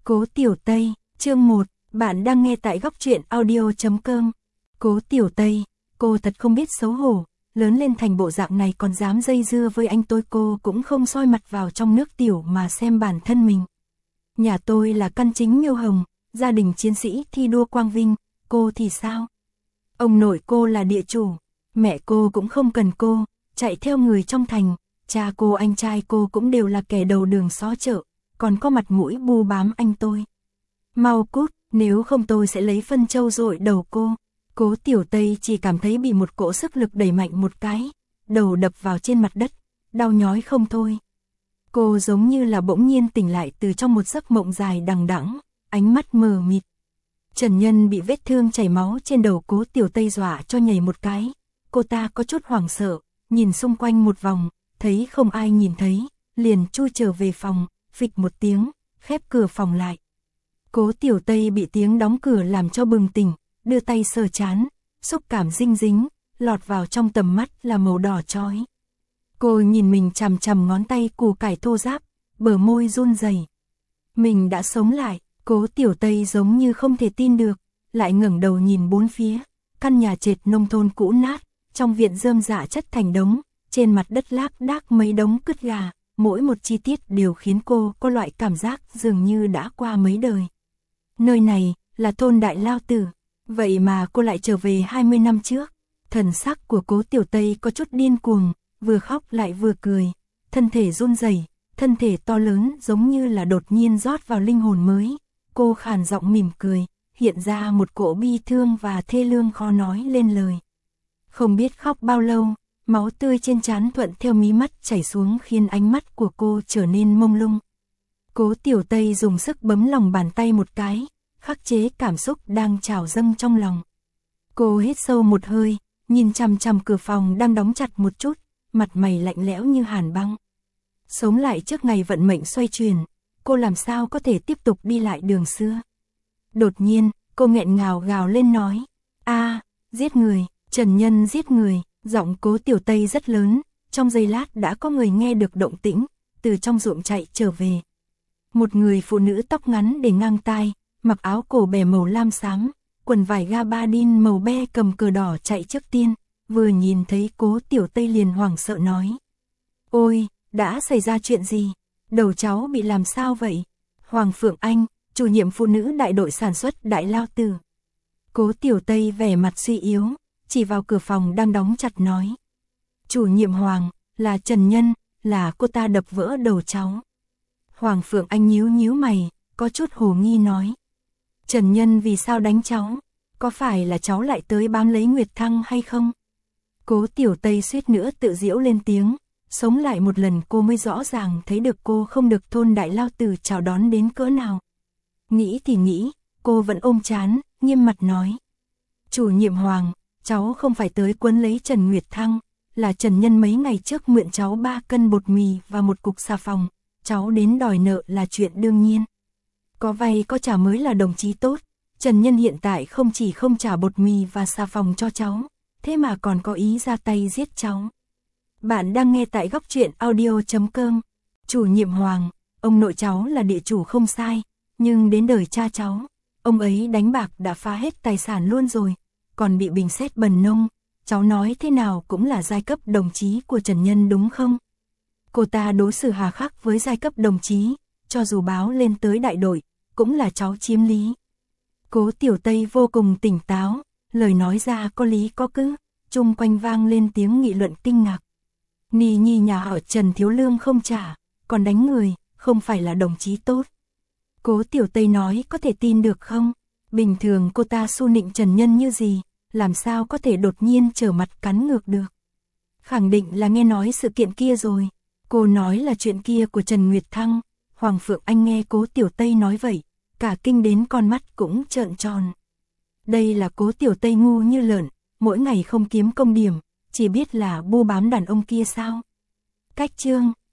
Cố Tiểu Tây, chương 1, bạn đang nghe tại góc truyện audio.com. Cố Tiểu Tây, cô thật không biết xấu hổ, lớn lên thành bộ dạng này còn dám dây dưa với anh tôi, cô cũng không soi mặt vào trong nước tiểu mà xem bản thân mình. Nhà tôi là căn chính Miêu Hồng, gia đình chiến sĩ thi đua quang vinh, cô thì sao? Ông nội cô là địa chủ, mẹ cô cũng không cần cô, chạy theo người trong thành, cha cô anh trai cô cũng đều là kẻ đầu đường xó chợ, còn có mặt mũi bu bám anh tôi. Mau cút, nếu không tôi sẽ lấy phân trâu dội đầu cô. Cố Tiểu Tây chỉ cảm thấy bị một cỗ sức lực đẩy mạnh một cái, đầu đập vào trên mặt đất, đau nhói không thôi. Cô giống như là bỗng nhiên tỉnh lại từ trong một giấc mộng dài đằng đẵng, ánh mắt mờ mịt. Trần Nhân bị vết thương chảy máu trên đầu Cố Tiểu Tây dọa cho nhảy một cái, cô ta có chút hoảng sợ, nhìn xung quanh một vòng, thấy không ai nhìn thấy, liền chui trở về phòng, phịch một tiếng, khép cửa phòng lại. Cố Tiểu Tây bị tiếng đóng cửa làm cho bừng tỉnh, đưa tay sờ trán, xúc cảm dinh dính, lọt vào trong tầm mắt là màu đỏ chói. Cô nhìn mình chằm chằm ngón tay củ cải thô ráp, bờ môi run rẩy. Mình đã sống lại, Cố Tiểu Tây giống như không thể tin được, lại ngẩng đầu nhìn bốn phía, căn nhà trệt nông thôn cũ nát, trong viện rơm rạ chất thành đống, trên mặt đất lác đác mấy đống cứt gà, mỗi một chi tiết đều khiến cô có loại cảm giác dường như đã qua mấy đời. Nơi này là thôn Đại Lao Tử, vậy mà cô lại trở về 20 năm trước. Thần sắc của Cố Tiểu Tây có chút điên cuồng, vừa khóc lại vừa cười, thân thể run rẩy, thân thể to lớn giống như là đột nhiên rót vào linh hồn mới. Cô khàn giọng mỉm cười, hiện ra một cỗ bi thương và thê lương khó nói lên lời. Không biết khóc bao lâu, máu tươi trên trán thuận theo mí mắt chảy xuống khiến ánh mắt của cô trở nên mông lung. Cố Tiểu Tây dùng sức bấm lòng bàn tay một cái, khắc chế cảm xúc đang trào dâng trong lòng. Cô hít sâu một hơi, nhìn chằm chằm cửa phòng đang đóng chặt một chút, mặt mày lạnh lẽo như hàn băng. Sống lại trước ngày vận mệnh xoay chuyển, cô làm sao có thể tiếp tục đi lại đường xưa. Đột nhiên, cô nghẹn ngào gào lên nói, giết người, Trần Nhân giết người. Giọng Cố Tiểu Tây rất lớn, trong giây lát đã có người nghe được động tĩnh, từ trong ruộng chạy trở về. Một người phụ nữ tóc ngắn để ngang tai, mặc áo cổ bè màu lam xám, quần vải gabardine màu be cầm cờ đỏ chạy trước tiên, vừa nhìn thấy Cố Tiểu Tây liền hoảng sợ nói. Ôi, đã xảy ra chuyện gì? Đầu cháu bị làm sao vậy? Hoàng Phượng Anh, chủ nhiệm phụ nữ đại đội sản xuất Đại Lao Tử. Cố Tiểu Tây vẻ mặt suy yếu, chỉ vào cửa phòng đang đóng chặt nói. Chủ nhiệm Hoàng, là Trần Nhân, là cô ta đập vỡ đầu cháu. Hoàng Phượng Anh nhíu nhíu mày, có chút hồ nghi nói. Trần Nhân vì sao đánh cháu? Có phải là cháu lại tới bám lấy Nguyệt Thăng hay không? Cố Tiểu Tây suýt nữa tự giễu lên tiếng, sống lại một lần cô mới rõ ràng thấy được cô không được thôn Đại Lao Tử chào đón đến cỡ nào. Nghĩ thì nghĩ, cô vẫn ôm trán, nghiêm mặt nói. Chủ nhiệm Hoàng, cháu không phải tới quấn lấy Trần Nguyệt Thăng, là Trần Nhân mấy ngày trước mượn cháu 3 cân bột mì và một cục xà phòng, cháu đến đòi nợ là chuyện đương nhiên. Có vay có trả mới là đồng chí tốt, Trần Nhân hiện tại không chỉ không trả bột mì và xà phòng cho cháu, thế mà còn có ý ra tay giết cháu. Bạn đang nghe tại góc truyện audio.com. Chủ nhiệm Hoàng, ông nội cháu là địa chủ không sai, nhưng đến đời cha cháu, ông ấy đánh bạc đã phá hết tài sản luôn rồi, còn bị bình xét bần nông, cháu nói thế nào cũng là giai cấp đồng chí của Trần Nhân đúng không? Cô ta đối xử hà khắc với giai cấp đồng chí, cho dù báo lên tới đại đội, cũng là cháu chiếm lý. Cố Tiểu Tây vô cùng tỉnh táo, lời nói ra có lý có cứ, chung quanh vang lên tiếng nghị luận kinh ngạc. Ni nhi nhà họ Trần thiếu lương không trả, còn đánh người, không phải là đồng chí tốt. Cố Tiểu Tây nói có thể tin được không? Bình thường cô ta su nịnh Trần Nhân như gì, làm sao có thể đột nhiên trở mặt cắn ngược được. Khẳng định là nghe nói sự kiện kia rồi. Cô nói là chuyện kia của Trần Nguyệt Thăng. Hoàng Phượng Anh nghe Cố Tiểu Tây nói vậy, cả kinh đến con mắt cũng trợn tròn. Đây là Cố Tiểu Tây ngu như lợn, mỗi ngày không kiếm công điểm, chỉ biết là bu bám đàn ông kia sao. Cách chương